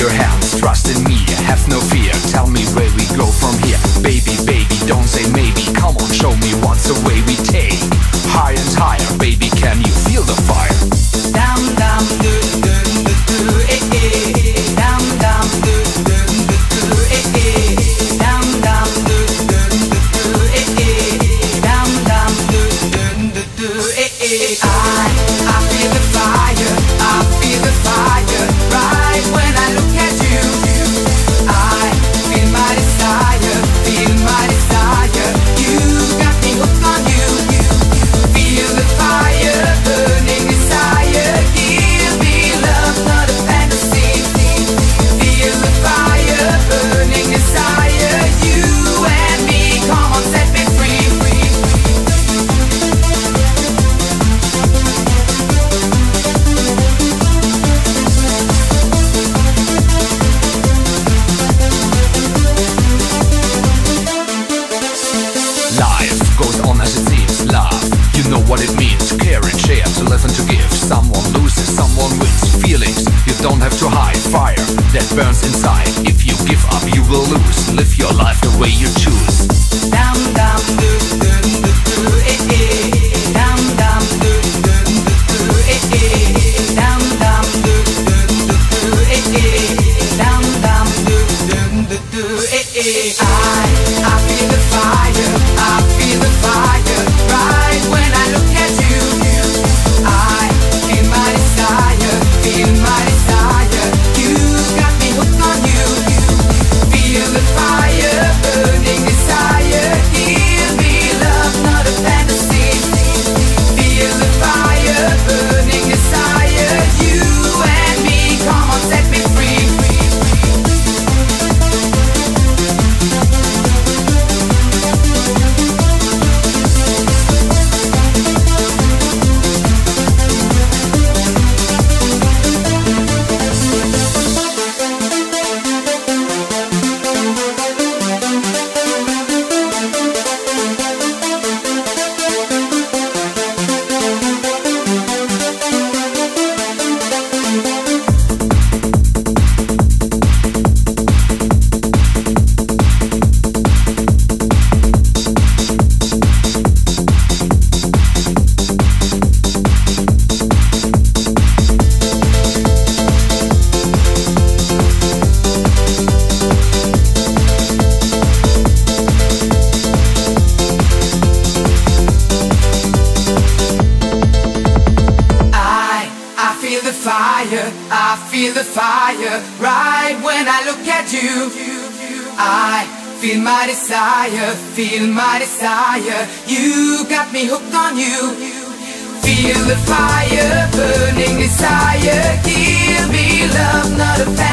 your hands, trust in me, have no fear. Tell me where we go from here. Baby, baby, don't say maybe. Come on, show me what's the way we take. Higher and higher, baby, can you feel the fire? Dam dam do do do do eh eh. Dam dam do do do do eh eh. Dam dam do do do do eh eh. Dam dam do do do do eh eh. I feel the fire, I feel the fire. Right when I look at you, I feel my desire, feel my desire. You got me hooked on you. Feel the fire burning desire. Give me love, not a fantasy. Feel the fire burning desire. You and me, come on, set me free. Life goes on as it seems. Love, you know what it means. To care and share, to live and to give. Someone loses, someone wins. Feelings you don't have to hide. Fire that burns inside. If you give up, you will lose. Live your life the way you choose. Dam dam do do do do eh eh. Dam dam do do do do eh eh. Dam dam do do do do eh eh. Dam dam do do do do eh eh. I feel the fire, I feel the fire. Right when I look at you, I feel my desire, feel my desire. You got me hooked on you. Feel the fire burning desire. Give me love, not a fantasy. Feel the fire burning desire. You and me, come on, set me free. I feel the fire, right when I look at you. I feel my desire, feel my desire. You got me hooked on you. Feel the fire burning desire. Give me love, not a fantasy.